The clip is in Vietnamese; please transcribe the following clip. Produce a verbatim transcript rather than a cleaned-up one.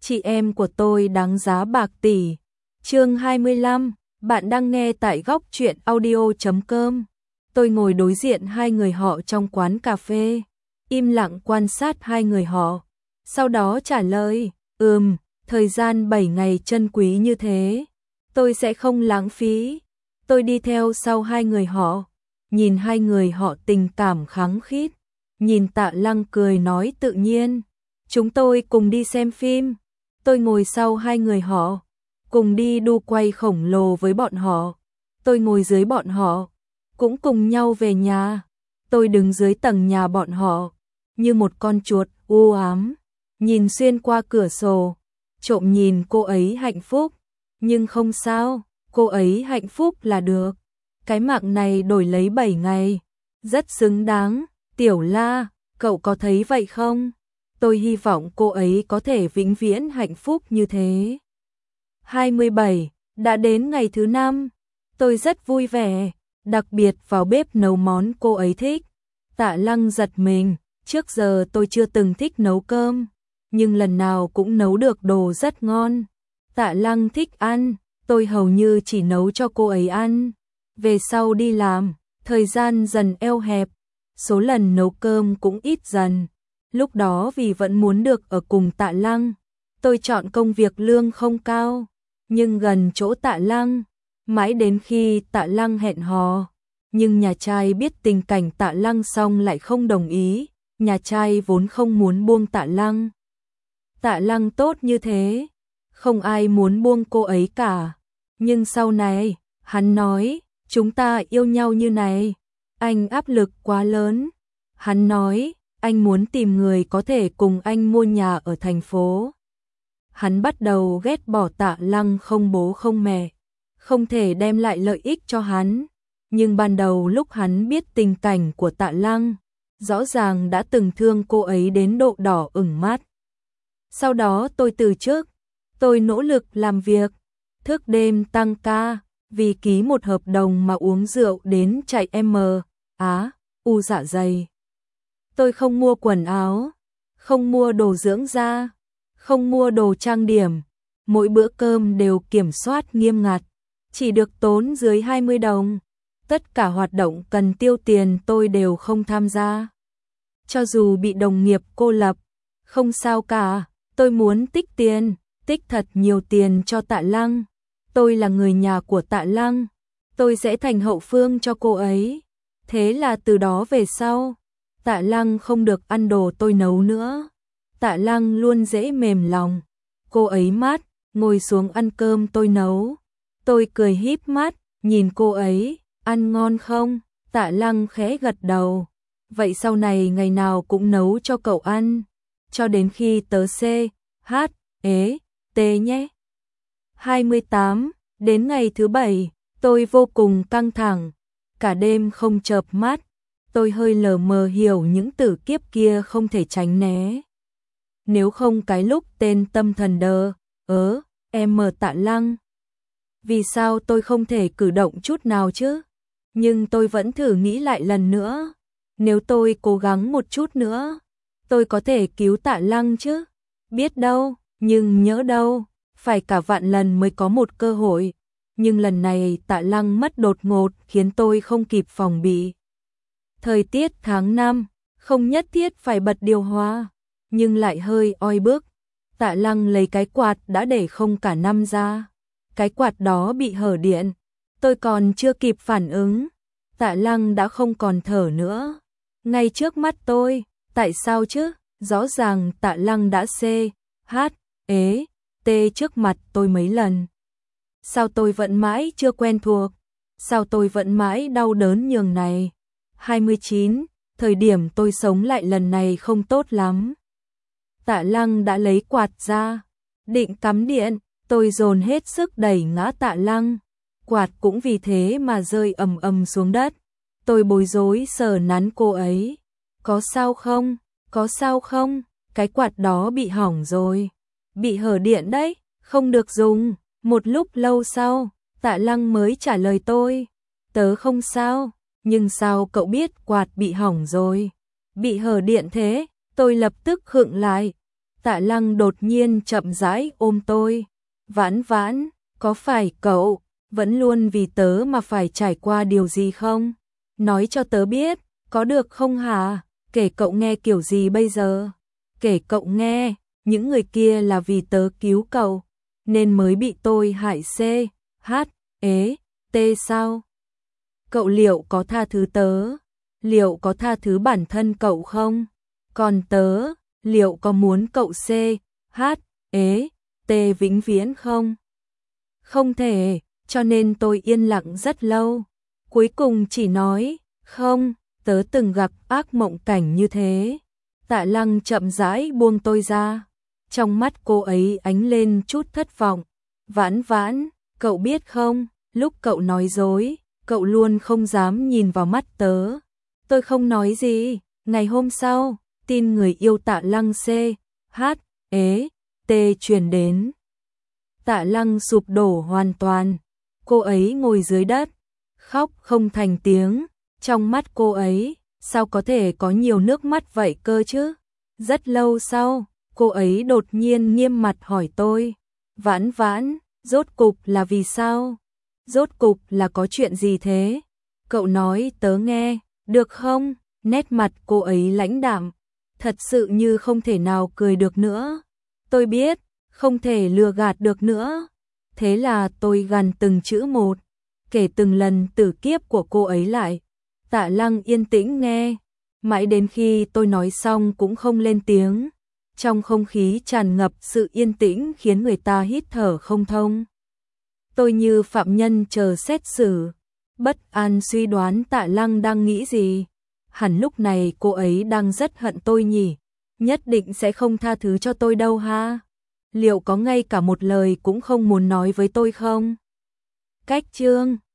Chị em của tôi đáng giá bạc tỷ. Chương hai mươi lăm, bạn đang nghe tại góc truyện audio chấm com. Tôi ngồi đối diện hai người họ trong quán cà phê, im lặng quan sát hai người họ. Sau đó trả lời, ừm, thời gian bảy ngày chân quý như thế, tôi sẽ không lãng phí. Tôi đi theo sau hai người họ, nhìn hai người họ tình cảm khăng khít, nhìn Tạ Lăng cười nói tự nhiên, chúng tôi cùng đi xem phim. Tôi ngồi sau hai người họ, cùng đi đu quay khổng lồ với bọn họ. Tôi ngồi dưới bọn họ, cũng cùng nhau về nhà. Tôi đứng dưới tầng nhà bọn họ, như một con chuột u ám, nhìn xuyên qua cửa sổ, trộm nhìn cô ấy hạnh phúc. Nhưng không sao, cô ấy hạnh phúc là được. Cái mạng này đổi lấy bảy ngày, rất xứng đáng. Tiểu La, cậu có thấy vậy không? Tôi hy vọng cô ấy có thể vĩnh viễn hạnh phúc như thế. hai mươi bảy, đã đến ngày thứ năm. Tôi rất vui vẻ, đặc biệt vào bếp nấu món cô ấy thích. Tạ Lăng giật mình, trước giờ tôi chưa từng thích nấu cơm, nhưng lần nào cũng nấu được đồ rất ngon. Tạ Lăng thích ăn, tôi hầu như chỉ nấu cho cô ấy ăn. Về sau đi làm, thời gian dần eo hẹp, số lần nấu cơm cũng ít dần. Lúc đó vì vẫn muốn được ở cùng Tạ Lăng, tôi chọn công việc lương không cao, nhưng gần chỗ Tạ Lăng. Mãi đến khi Tạ Lăng hẹn hò, nhưng nhà trai biết tình cảnh Tạ Lăng xong lại không đồng ý. Nhà trai vốn không muốn buông Tạ Lăng. Tạ Lăng tốt như thế, không ai muốn buông cô ấy cả. Nhưng sau này, hắn nói, chúng ta yêu nhau như này, anh áp lực quá lớn. Hắn nói, anh muốn tìm người có thể cùng anh mua nhà ở thành phố. Hắn bắt đầu ghét bỏ Tạ Lăng không bố không mẹ, không thể đem lại lợi ích cho hắn. Nhưng ban đầu lúc hắn biết tình cảnh của Tạ Lăng, rõ ràng đã từng thương cô ấy đến độ đỏ ửng mắt. Sau đó tôi từ chức, tôi nỗ lực làm việc, thức đêm tăng ca, vì ký một hợp đồng mà uống rượu đến chạy em á, u dạ dày. Tôi không mua quần áo, không mua đồ dưỡng da, không mua đồ trang điểm, mỗi bữa cơm đều kiểm soát nghiêm ngặt, chỉ được tốn dưới hai mươi đồng. Tất cả hoạt động cần tiêu tiền tôi đều không tham gia. Cho dù bị đồng nghiệp cô lập, không sao cả, tôi muốn tích tiền, tích thật nhiều tiền cho Tạ Lăng. Tôi là người nhà của Tạ Lăng, tôi sẽ thành hậu phương cho cô ấy. Thế là từ đó về sau, Tạ Lăng không được ăn đồ tôi nấu nữa. Tạ Lăng luôn dễ mềm lòng, cô ấy mát, ngồi xuống ăn cơm tôi nấu. Tôi cười híp mắt, nhìn cô ấy, ăn ngon không? Tạ Lăng khẽ gật đầu. Vậy sau này ngày nào cũng nấu cho cậu ăn, cho đến khi tớ C, H, ế, T nhé. hai mươi tám, đến ngày thứ bảy, tôi vô cùng căng thẳng, cả đêm không chợp mắt, tôi hơi lờ mờ hiểu những tử kiếp kia không thể tránh né. Nếu không cái lúc tên tâm thần đờ, ớ, em mờ Tạ Lăng. Vì sao tôi không thể cử động chút nào chứ? Nhưng tôi vẫn thử nghĩ lại lần nữa. Nếu tôi cố gắng một chút nữa, tôi có thể cứu Tạ Lăng chứ? Biết đâu, nhưng nhỡ đâu, phải cả vạn lần mới có một cơ hội. Nhưng lần này Tạ Lăng mất đột ngột khiến tôi không kịp phòng bị. Thời tiết tháng năm, không nhất thiết phải bật điều hòa, nhưng lại hơi oi bức. Tạ Lăng lấy cái quạt đã để không cả năm ra. Cái quạt đó bị hở điện, tôi còn chưa kịp phản ứng, Tạ Lăng đã không còn thở nữa. Ngay trước mắt tôi, tại sao chứ? Rõ ràng Tạ Lăng đã C, H, ế, T trước mặt tôi mấy lần. Sao tôi vẫn mãi chưa quen thuộc? Sao tôi vẫn mãi đau đớn nhường này? hai mươi chín, thời điểm tôi sống lại lần này không tốt lắm. Tạ Lăng đã lấy quạt ra, định cắm điện, tôi dồn hết sức đẩy ngã Tạ Lăng. Quạt cũng vì thế mà rơi ầm ầm xuống đất. Tôi bối rối sờ nắn cô ấy. Có sao không? Có sao không? Cái quạt đó bị hỏng rồi. Bị hở điện đấy, không được dùng. Một lúc lâu sau, Tạ Lăng mới trả lời tôi. Tớ không sao, nhưng sao cậu biết quạt bị hỏng rồi? Bị hở điện thế? Tôi lập tức khựng lại. Tạ Lăng đột nhiên chậm rãi ôm tôi. Vãn Vãn, có phải cậu vẫn luôn vì tớ mà phải trải qua điều gì không? Nói cho tớ biết, có được không hả? Kể cậu nghe kiểu gì bây giờ? Kể cậu nghe, những người kia là vì tớ cứu cậu, nên mới bị tôi hại c, h, ế, t sao? Cậu liệu có tha thứ tớ? Liệu có tha thứ bản thân cậu không? Còn tớ, liệu có muốn cậu c, h, ế, t vĩnh viễn không? Không thể, cho nên tôi yên lặng rất lâu. Cuối cùng chỉ nói, không, tớ từng gặp ác mộng cảnh như thế. Tạ Lăng chậm rãi buông tôi ra. Trong mắt cô ấy ánh lên chút thất vọng. Vãn Vãn, cậu biết không, lúc cậu nói dối, cậu luôn không dám nhìn vào mắt tớ. Tôi không nói gì. Ngày hôm sau, tin người yêu Tạ Lăng c, h, ế, t truyền đến. Tạ Lăng sụp đổ hoàn toàn. Cô ấy ngồi dưới đất, khóc không thành tiếng. Trong mắt cô ấy, sao có thể có nhiều nước mắt vậy cơ chứ? Rất lâu sau, cô ấy đột nhiên nghiêm mặt hỏi tôi. Vãn Vãn, rốt cục là vì sao? Rốt cục là có chuyện gì thế? Cậu nói tớ nghe, được không? Nét mặt cô ấy lãnh đạm, thật sự như không thể nào cười được nữa. Tôi biết, không thể lừa gạt được nữa. Thế là tôi gằn từng chữ một, kể từng lần tử kiếp của cô ấy lại. Tạ Lăng yên tĩnh nghe, mãi đến khi tôi nói xong cũng không lên tiếng. Trong không khí tràn ngập sự yên tĩnh khiến người ta hít thở không thông. Tôi như phạm nhân chờ xét xử, bất an suy đoán Tạ Lăng đang nghĩ gì. Hẳn lúc này cô ấy đang rất hận tôi nhỉ, nhất định sẽ không tha thứ cho tôi đâu ha. Liệu có ngay cả một lời cũng không muốn nói với tôi không? Cách chương